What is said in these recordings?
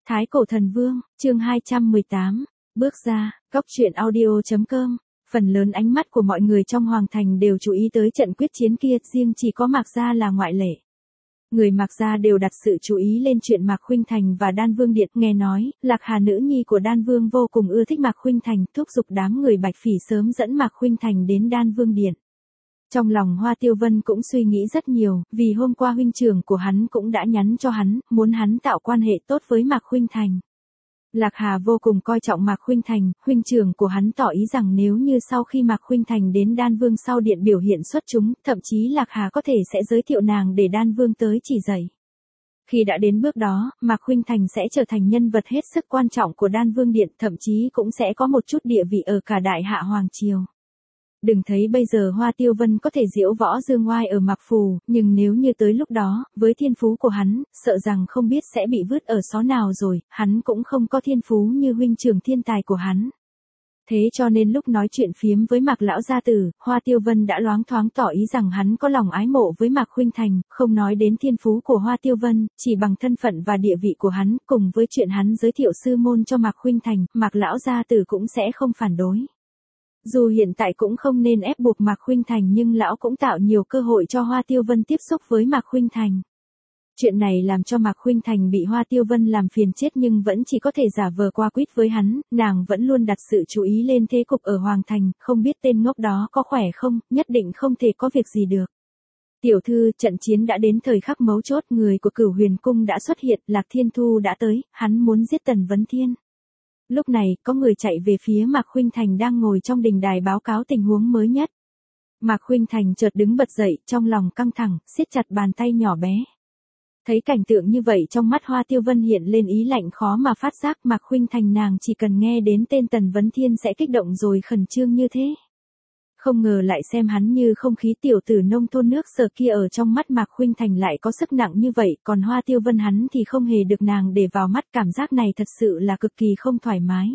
Thái Cổ Thần Vương, chương 218, bước ra, góc truyện audio.com. Phần lớn ánh mắt của mọi người trong Hoàng Thành đều chú ý tới trận quyết chiến kia, riêng chỉ có Mạc Gia là ngoại lệ. Người Mạc Gia đều đặt sự chú ý lên chuyện Mạc Khuynh Thành và Đan Vương Điện, nghe nói, Lạc Hà nữ nhi của Đan Vương vô cùng ưa thích Mạc Khuynh Thành, thúc giục đám người Bạch Phỉ sớm dẫn Mạc Khuynh Thành đến Đan Vương Điện. Trong lòng Hoa Tiêu Vân cũng suy nghĩ rất nhiều, vì hôm qua huynh trưởng của hắn cũng đã nhắn cho hắn, muốn hắn tạo quan hệ tốt với Mạc Khuynh Thành. Lạc Hà vô cùng coi trọng Mạc Khuynh Thành, huynh trưởng của hắn tỏ ý rằng nếu như sau khi Mạc Khuynh Thành đến Đan Vương sau điện biểu hiện xuất chúng, thậm chí Lạc Hà có thể sẽ giới thiệu nàng để Đan Vương tới chỉ dạy. Khi đã đến bước đó, Mạc Khuynh Thành sẽ trở thành nhân vật hết sức quan trọng của Đan Vương Điện, thậm chí cũng sẽ có một chút địa vị ở cả Đại Hạ Hoàng Triều. Đừng thấy bây giờ Hoa Tiêu Vân có thể diễu võ dương oai ở Mạc Phù, nhưng nếu như tới lúc đó, với thiên phú của hắn, sợ rằng không biết sẽ bị vứt ở xó nào rồi, hắn cũng không có thiên phú như huynh trưởng thiên tài của hắn. Thế cho nên lúc nói chuyện phiếm với Mạc lão gia tử, Hoa Tiêu Vân đã loáng thoáng tỏ ý rằng hắn có lòng ái mộ với Mạc Khuynh Thành, không nói đến thiên phú của Hoa Tiêu Vân, chỉ bằng thân phận và địa vị của hắn, cùng với chuyện hắn giới thiệu sư môn cho Mạc Khuynh Thành, Mạc lão gia tử cũng sẽ không phản đối. Dù hiện tại cũng không nên ép buộc Mạc Khuynh Thành nhưng lão cũng tạo nhiều cơ hội cho Hoa Tiêu Vân tiếp xúc với Mạc Khuynh Thành. Chuyện này làm cho Mạc Khuynh Thành bị Hoa Tiêu Vân làm phiền chết nhưng vẫn chỉ có thể giả vờ qua quýt với hắn, nàng vẫn luôn đặt sự chú ý lên thế cục ở Hoàng Thành, không biết tên ngốc đó có khỏe không, nhất định không thể có việc gì được. Tiểu thư, trận chiến đã đến thời khắc mấu chốt, người của Cửu Huyền Cung đã xuất hiện, Lạc Thiên Thu đã tới, hắn muốn giết Tần Vấn Thiên. Lúc này, có người chạy về phía Mạc Khuynh Thành đang ngồi trong đình đài báo cáo tình huống mới nhất. Mạc Khuynh Thành chợt đứng bật dậy, trong lòng căng thẳng, siết chặt bàn tay nhỏ bé. Thấy cảnh tượng như vậy trong mắt Hoa Tiêu Vân hiện lên ý lạnh khó mà phát giác, Mạc Khuynh Thành nàng chỉ cần nghe đến tên Tần Vấn Thiên sẽ kích động rồi khẩn trương như thế. Không ngờ lại xem hắn như không khí tiểu tử nông thôn nước Sở kia ở trong mắt Mạc Khuynh Thành lại có sức nặng như vậy, còn Hoa Tiêu Vân hắn thì không hề được nàng để vào mắt, cảm giác này thật sự là cực kỳ không thoải mái.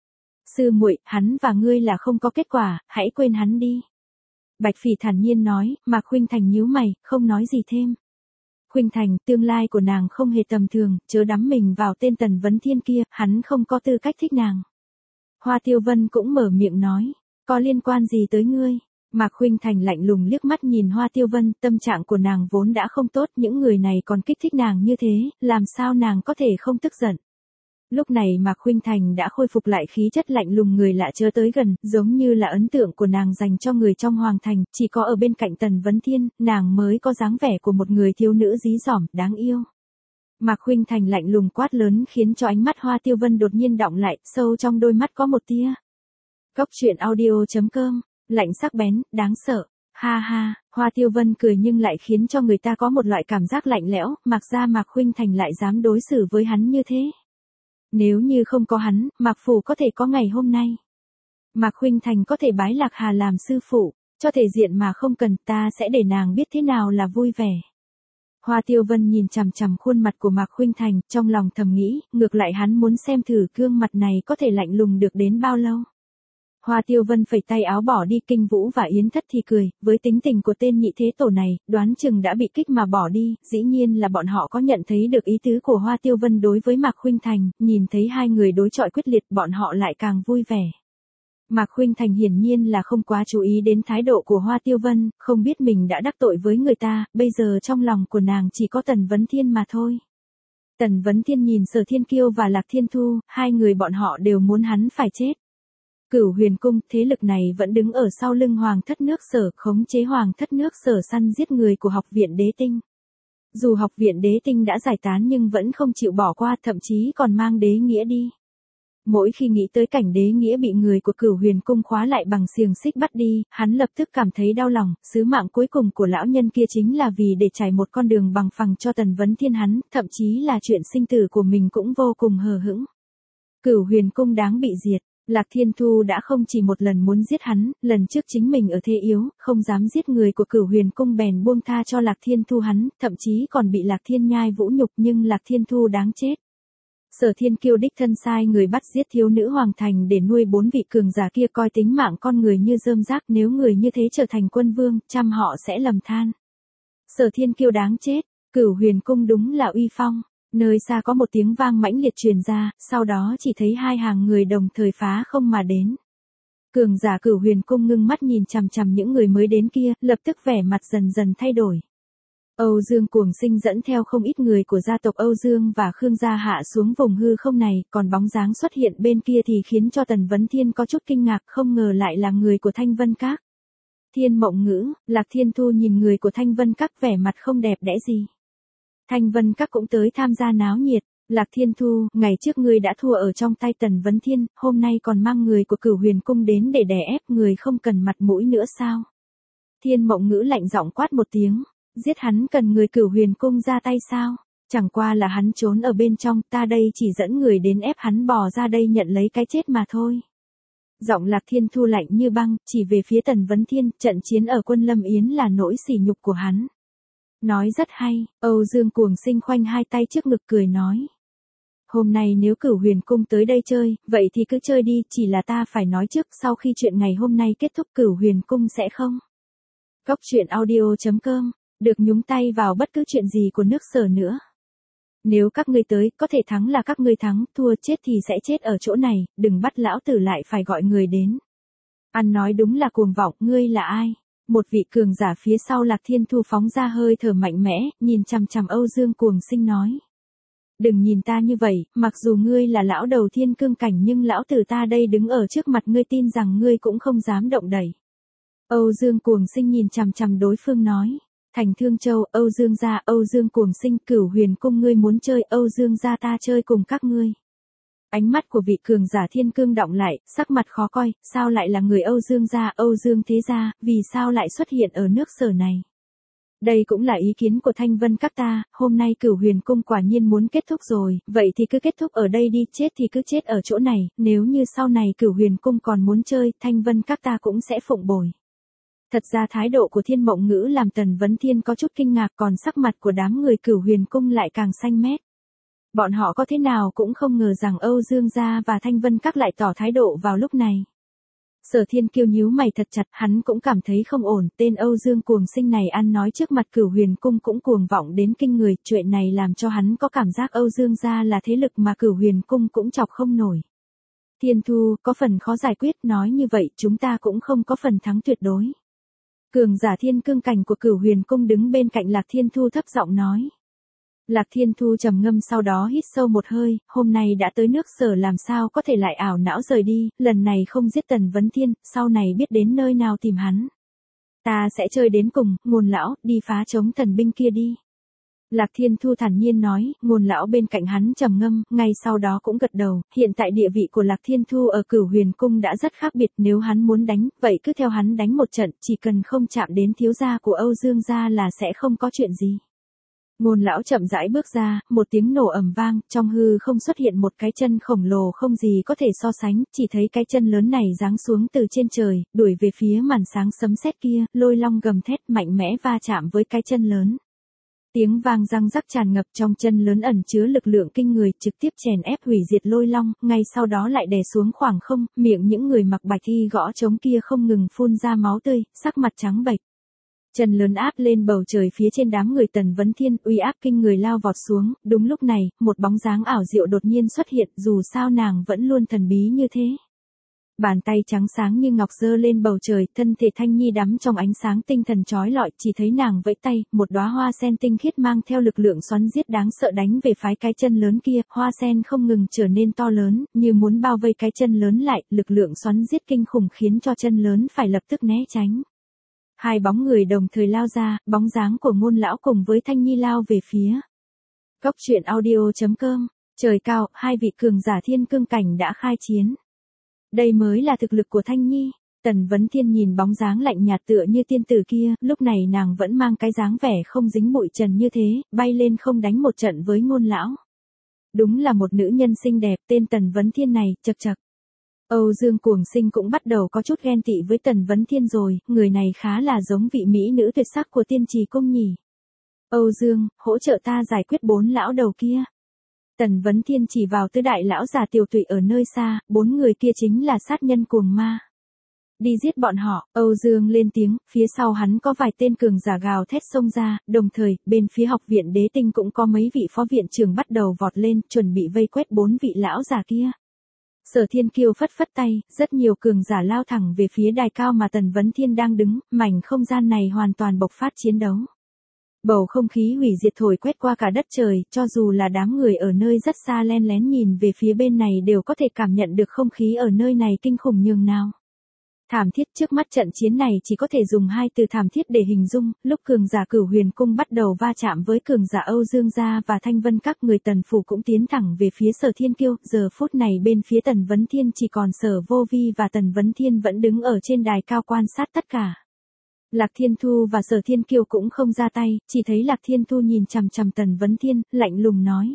Sư muội, hắn và ngươi là không có kết quả, hãy quên hắn đi. Bạch Phỉ thản nhiên nói, Mạc Khuynh Thành nhíu mày, không nói gì thêm. Khuynh Thành, tương lai của nàng không hề tầm thường, chớ đắm mình vào tên Tần Vấn Thiên kia, hắn không có tư cách thích nàng. Hoa Tiêu Vân cũng mở miệng nói. Có liên quan gì tới ngươi? Mạc Khuynh Thành lạnh lùng liếc mắt nhìn Hoa Tiêu Vân, tâm trạng của nàng vốn đã không tốt, những người này còn kích thích nàng như thế, làm sao nàng có thể không tức giận. Lúc này Mạc Khuynh Thành đã khôi phục lại khí chất lạnh lùng, người lạ chớ tới gần, giống như là ấn tượng của nàng dành cho người trong Hoàng Thành, chỉ có ở bên cạnh Tần Vấn Thiên, nàng mới có dáng vẻ của một người thiếu nữ dí dỏm, đáng yêu. Mạc Khuynh Thành lạnh lùng quát lớn khiến cho ánh mắt Hoa Tiêu Vân đột nhiên đọng lại, sâu trong đôi mắt có một tia. Góc truyện audio.com, lạnh sắc bén, đáng sợ. Ha ha, Hoa Tiêu Vân cười nhưng lại khiến cho người ta có một loại cảm giác lạnh lẽo, Mạc gia Mạc Khuynh Thành lại dám đối xử với hắn như thế. Nếu như không có hắn, Mạc Phủ có thể có ngày hôm nay. Mạc Khuynh Thành có thể bái Lạc Hà làm sư phụ, cho thể diện mà không cần, ta sẽ để nàng biết thế nào là vui vẻ. Hoa Tiêu Vân nhìn chằm chằm khuôn mặt của Mạc Khuynh Thành, trong lòng thầm nghĩ, ngược lại hắn muốn xem thử gương mặt này có thể lạnh lùng được đến bao lâu. Hoa Tiêu Vân phẩy tay áo bỏ đi, Kinh Vũ và Yến Thất thì cười, với tính tình của tên nhị thế tổ này, đoán chừng đã bị kích mà bỏ đi, dĩ nhiên là bọn họ có nhận thấy được ý tứ của Hoa Tiêu Vân đối với Mạc Khuynh Thành, nhìn thấy hai người đối chọi quyết liệt bọn họ lại càng vui vẻ. Mạc Khuynh Thành hiển nhiên là không quá chú ý đến thái độ của Hoa Tiêu Vân, không biết mình đã đắc tội với người ta, bây giờ trong lòng của nàng chỉ có Tần Vấn Thiên mà thôi. Tần Vấn Thiên nhìn Sở Thiên Kiêu và Lạc Thiên Thu, hai người bọn họ đều muốn hắn phải chết. Cửu Huyền Cung, thế lực này vẫn đứng ở sau lưng Hoàng thất nước Sở, khống chế Hoàng thất nước Sở săn giết người của Học viện Đế Tinh. Dù Học viện Đế Tinh đã giải tán nhưng vẫn không chịu bỏ qua, thậm chí còn mang Đế Nghĩa đi. Mỗi khi nghĩ tới cảnh Đế Nghĩa bị người của Cửu Huyền Cung khóa lại bằng xiềng xích bắt đi, hắn lập tức cảm thấy đau lòng, sứ mạng cuối cùng của lão nhân kia chính là vì để trải một con đường bằng phẳng cho Tần Vấn Thiên hắn, thậm chí là chuyện sinh tử của mình cũng vô cùng hờ hững. Cửu Huyền Cung đáng bị diệt. Lạc Thiên Thu đã không chỉ một lần muốn giết hắn, lần trước chính mình ở thế yếu, không dám giết người của Cửu Huyền Cung bèn buông tha cho Lạc Thiên Thu hắn, thậm chí còn bị Lạc Thiên Nhai vũ nhục nhưng Lạc Thiên Thu đáng chết. Sở Thiên Kiêu đích thân sai người bắt giết thiếu nữ Hoàng Thành để nuôi 4 vị cường giả kia, coi tính mạng con người như rơm rác, nếu người như thế trở thành quân vương, trăm họ sẽ lầm than. Sở Thiên Kiêu đáng chết, Cửu Huyền Cung đúng là uy phong. Nơi xa có một tiếng vang mãnh liệt truyền ra, sau đó chỉ thấy hai hàng người đồng thời phá không mà đến. Cường giả Cửu Huyền Cung ngưng mắt nhìn chằm chằm những người mới đến kia, lập tức vẻ mặt dần dần thay đổi. Âu Dương Cuồng Sinh dẫn theo không ít người của gia tộc Âu Dương và Khương gia hạ xuống vùng hư không này, còn bóng dáng xuất hiện bên kia thì khiến cho Tần Vấn Thiên có chút kinh ngạc, không ngờ lại là người của Thanh Vân Các. Thiên Mộng Ngữ, Lạc Thiên Thu nhìn người của Thanh Vân Các vẻ mặt không đẹp đẽ gì. Thanh Vân Các cũng tới tham gia náo nhiệt. Lạc Thiên Thu, ngày trước ngươi đã thua ở trong tay Tần Vấn Thiên, hôm nay còn mang người của Cửu Huyền Cung đến để đè ép người, không cần mặt mũi nữa sao? Thiên Mộng Ngữ lạnh giọng quát một tiếng, giết hắn cần người Cửu Huyền Cung ra tay sao? Chẳng qua là hắn trốn ở bên trong, ta đây chỉ dẫn người đến ép hắn bò ra đây nhận lấy cái chết mà thôi. Giọng Lạc Thiên Thu lạnh như băng, chỉ về phía Tần Vấn Thiên, trận chiến ở Quân Lâm Yến là nỗi sỉ nhục của hắn. Nói rất hay, Âu Dương Cuồng Sinh khoanh hai tay trước ngực cười nói. Hôm nay nếu Cửu Huyền Cung tới đây chơi, vậy thì cứ chơi đi, chỉ là ta phải nói trước, sau khi chuyện ngày hôm nay kết thúc Cửu Huyền Cung sẽ không. Cóc truyện audio.com, được nhúng tay vào bất cứ chuyện gì của nước Sở nữa. Nếu các ngươi tới, có thể thắng là các ngươi thắng, thua chết thì sẽ chết ở chỗ này, đừng bắt lão tử lại phải gọi người đến. Ăn nói đúng là cuồng vọng, ngươi là ai? Một vị cường giả phía sau Lạc Thiên Thu phóng ra hơi thở mạnh mẽ, nhìn chằm chằm Âu Dương Cuồng Sinh nói. Đừng nhìn ta như vậy, mặc dù ngươi là lão đầu thiên cương cảnh nhưng lão tử ta đây đứng ở trước mặt ngươi tin rằng ngươi cũng không dám động đẩy. Âu Dương Cuồng Sinh nhìn chằm chằm đối phương nói. Thành Thương Châu, Âu Dương gia, Âu Dương Cuồng Sinh, Cửu Huyền Cung ngươi muốn chơi, Âu Dương gia ta chơi cùng các ngươi. Ánh mắt của vị cường giả thiên cương động lại, sắc mặt khó coi, sao lại là người Âu Dương gia, Âu Dương thế gia, vì sao lại xuất hiện ở nước Sở này? Đây cũng là ý kiến của Thanh Vân Các ta, hôm nay Cửu Huyền Cung quả nhiên muốn kết thúc rồi, vậy thì cứ kết thúc ở đây đi, chết thì cứ chết ở chỗ này, nếu như sau này Cửu Huyền Cung còn muốn chơi, Thanh Vân Các ta cũng sẽ phụng bồi. Thật ra thái độ của Thiên Mộng Ngữ làm Tần Vấn Thiên có chút kinh ngạc, còn sắc mặt của đám người Cửu Huyền Cung lại càng xanh mét. Bọn họ có thế nào cũng không ngờ rằng Âu Dương gia và Thanh Vân Các lại tỏ thái độ vào lúc này. Sở Thiên Kiêu nhíu mày thật chặt, hắn cũng cảm thấy không ổn, tên Âu Dương Cuồng Sinh này ăn nói trước mặt Cửu Huyền Cung cũng cuồng vọng đến kinh người, chuyện này làm cho hắn có cảm giác Âu Dương gia là thế lực mà Cửu Huyền Cung cũng chọc không nổi. Thiên Thu, có phần khó giải quyết, nói như vậy chúng ta cũng không có phần thắng tuyệt đối. Cường giả thiên cương cảnh của Cửu Huyền Cung đứng bên cạnh Lạc Thiên Thu thấp giọng nói. Lạc Thiên Thu trầm ngâm sau đó hít sâu một hơi, hôm nay đã tới nước Sở làm sao có thể lại ảo não rời đi, lần này không giết Tần Vấn Thiên, sau này biết đến nơi nào tìm hắn. Ta sẽ chơi đến cùng, Ngôn lão, đi phá chống thần binh kia đi. Lạc Thiên Thu thản nhiên nói, Ngôn lão bên cạnh hắn trầm ngâm, ngay sau đó cũng gật đầu, hiện tại địa vị của Lạc Thiên Thu ở Cửu Huyền Cung đã rất khác biệt, nếu hắn muốn đánh, vậy cứ theo hắn đánh một trận, chỉ cần không chạm đến thiếu gia của Âu Dương gia là sẽ không có chuyện gì. Ngôn lão chậm rãi bước ra, một tiếng nổ ầm vang, trong hư không xuất hiện một cái chân khổng lồ không gì có thể so sánh, chỉ thấy cái chân lớn này giáng xuống từ trên trời, đuổi về phía màn sáng sấm sét kia, Lôi Long gầm thét mạnh mẽ va chạm với cái chân lớn. Tiếng vang răng rắc tràn ngập, trong chân lớn ẩn chứa lực lượng kinh người, trực tiếp chèn ép hủy diệt Lôi Long, ngay sau đó lại đè xuống khoảng không, miệng những người mặc bạch y gõ trống kia không ngừng phun ra máu tươi, sắc mặt trắng bệch. Chân lớn áp lên bầu trời phía trên đám người Tần Vấn Thiên, uy áp kinh người lao vọt xuống, đúng lúc này, một bóng dáng ảo diệu đột nhiên xuất hiện, dù sao nàng vẫn luôn thần bí như thế. Bàn tay trắng sáng như ngọc giơ lên bầu trời, thân thể Thanh Nhi đắm trong ánh sáng tinh thần chói lọi, chỉ thấy nàng vẫy tay, một đóa hoa sen tinh khiết mang theo lực lượng xoắn giết đáng sợ đánh về phái cái chân lớn kia, hoa sen không ngừng trở nên to lớn, như muốn bao vây cái chân lớn lại, lực lượng xoắn giết kinh khủng khiến cho chân lớn phải lập tức né tránh. Hai bóng người đồng thời lao ra, bóng dáng của Ngôn lão cùng với Thanh Nhi lao về phía. Cóc truyện audio.com, trời cao, hai vị cường giả thiên cương cảnh đã khai chiến. Đây mới là thực lực của Thanh Nhi. Tần Vấn Thiên nhìn bóng dáng lạnh nhạt tựa như tiên tử kia, lúc này nàng vẫn mang cái dáng vẻ không dính bụi trần như thế, bay lên không đánh một trận với Ngôn lão. Đúng là một nữ nhân xinh đẹp, tên Tần Vấn Thiên này, chậc chậc. Âu Dương Cuồng Sinh cũng bắt đầu có chút ghen tị với Tần Vấn Thiên rồi, người này khá là giống vị mỹ nữ tuyệt sắc của Tiên Trì Cung nhỉ. Âu Dương, hỗ trợ ta giải quyết 4 lão đầu kia. Tần Vấn Thiên chỉ vào tứ đại lão già tiểu tụy ở nơi xa, 4 người kia chính là sát nhân cuồng ma. Đi giết bọn họ, Âu Dương lên tiếng, phía sau hắn có vài tên cường giả gào thét xông ra, đồng thời, bên phía học viện đế tinh cũng có mấy vị phó viện trưởng bắt đầu vọt lên, chuẩn bị vây quét 4 vị lão già kia. Sở Thiên Kiêu phất phất tay, rất nhiều cường giả lao thẳng về phía đài cao mà Tần Vấn Thiên đang đứng, mảnh không gian này hoàn toàn bộc phát chiến đấu. Bầu không khí hủy diệt thổi quét qua cả đất trời, cho dù là đám người ở nơi rất xa len lén nhìn về phía bên này đều có thể cảm nhận được không khí ở nơi này kinh khủng nhường nào. Thảm thiết, trước mắt trận chiến này chỉ có thể dùng 2 từ thảm thiết để hình dung, lúc cường giả Cửu Huyền Cung bắt đầu va chạm với cường giả Âu Dương gia và Thanh Vân các người Tần phủ cũng tiến thẳng về phía Sở Thiên Kiêu, giờ phút này bên phía Tần Vấn Thiên chỉ còn Sở Vô Vi và Tần Vấn Thiên vẫn đứng ở trên đài cao quan sát tất cả. Lạc Thiên Thu và Sở Thiên Kiêu cũng không ra tay, chỉ thấy Lạc Thiên Thu nhìn chằm chằm Tần Vấn Thiên, lạnh lùng nói.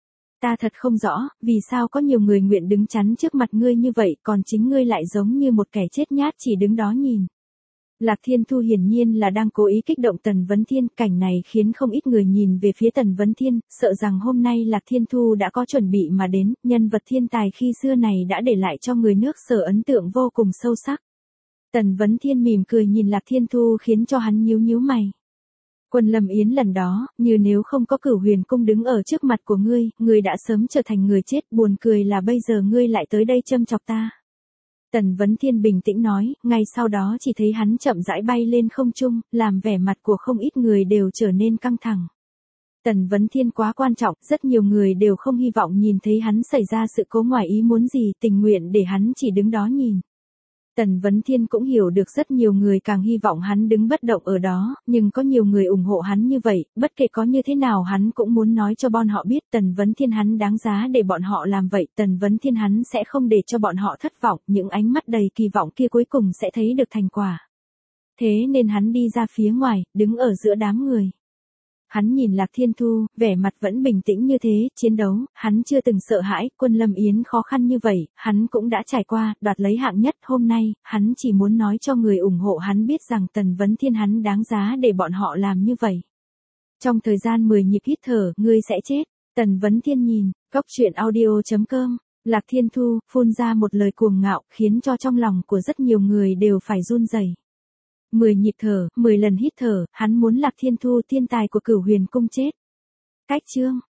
Ta thật không rõ, vì sao có nhiều người nguyện đứng chắn trước mặt ngươi như vậy, còn chính ngươi lại giống như một kẻ chết nhát chỉ đứng đó nhìn. Lạc Thiên Thu hiển nhiên là đang cố ý kích động Tần Vấn Thiên, cảnh này khiến không ít người nhìn về phía Tần Vấn Thiên, sợ rằng hôm nay Lạc Thiên Thu đã có chuẩn bị mà đến, nhân vật thiên tài khi xưa này đã để lại cho người nước Sở ấn tượng vô cùng sâu sắc. Tần Vấn Thiên mỉm cười nhìn Lạc Thiên Thu khiến cho hắn nhíu nhíu mày. Quân Lâm Yến lần đó, như nếu không có Cửu Huyền Cung đứng ở trước mặt của ngươi đã sớm trở thành người chết, buồn cười là bây giờ ngươi lại tới đây châm chọc ta. Tần Vấn Thiên bình tĩnh nói, ngay sau đó chỉ thấy hắn chậm rãi bay lên không trung, làm vẻ mặt của không ít người đều trở nên căng thẳng. Tần Vấn Thiên quá quan trọng, rất nhiều người đều không hy vọng nhìn thấy hắn xảy ra sự cố ngoài ý muốn gì, tình nguyện để hắn chỉ đứng đó nhìn. Tần Vấn Thiên cũng hiểu được rất nhiều người càng hy vọng hắn đứng bất động ở đó, nhưng có nhiều người ủng hộ hắn như vậy, bất kể có như thế nào hắn cũng muốn nói cho bọn họ biết Tần Vấn Thiên hắn đáng giá để bọn họ làm vậy, Tần Vấn Thiên hắn sẽ không để cho bọn họ thất vọng, những ánh mắt đầy kỳ vọng kia cuối cùng sẽ thấy được thành quả. Thế nên hắn đi ra phía ngoài, đứng ở giữa đám người. Hắn nhìn Lạc Thiên Thu, vẻ mặt vẫn bình tĩnh như thế, chiến đấu, hắn chưa từng sợ hãi, Quân Lâm Yến khó khăn như vậy, hắn cũng đã trải qua, đoạt lấy hạng nhất, hôm nay, hắn chỉ muốn nói cho người ủng hộ hắn biết rằng Tần Vấn Thiên hắn đáng giá để bọn họ làm như vậy. Trong thời gian 10 nhịp hít thở, ngươi sẽ chết. Tần Vấn Thiên nhìn, coctruyện.audio.com, Lạc Thiên Thu, phun ra một lời cuồng ngạo, khiến cho trong lòng của rất nhiều người đều phải run rẩy. 10 nhịp thở, 10 lần hít thở, hắn muốn Lạc Thiên Thu thiên tài của Cửu Huyền Cung chết. Cách chương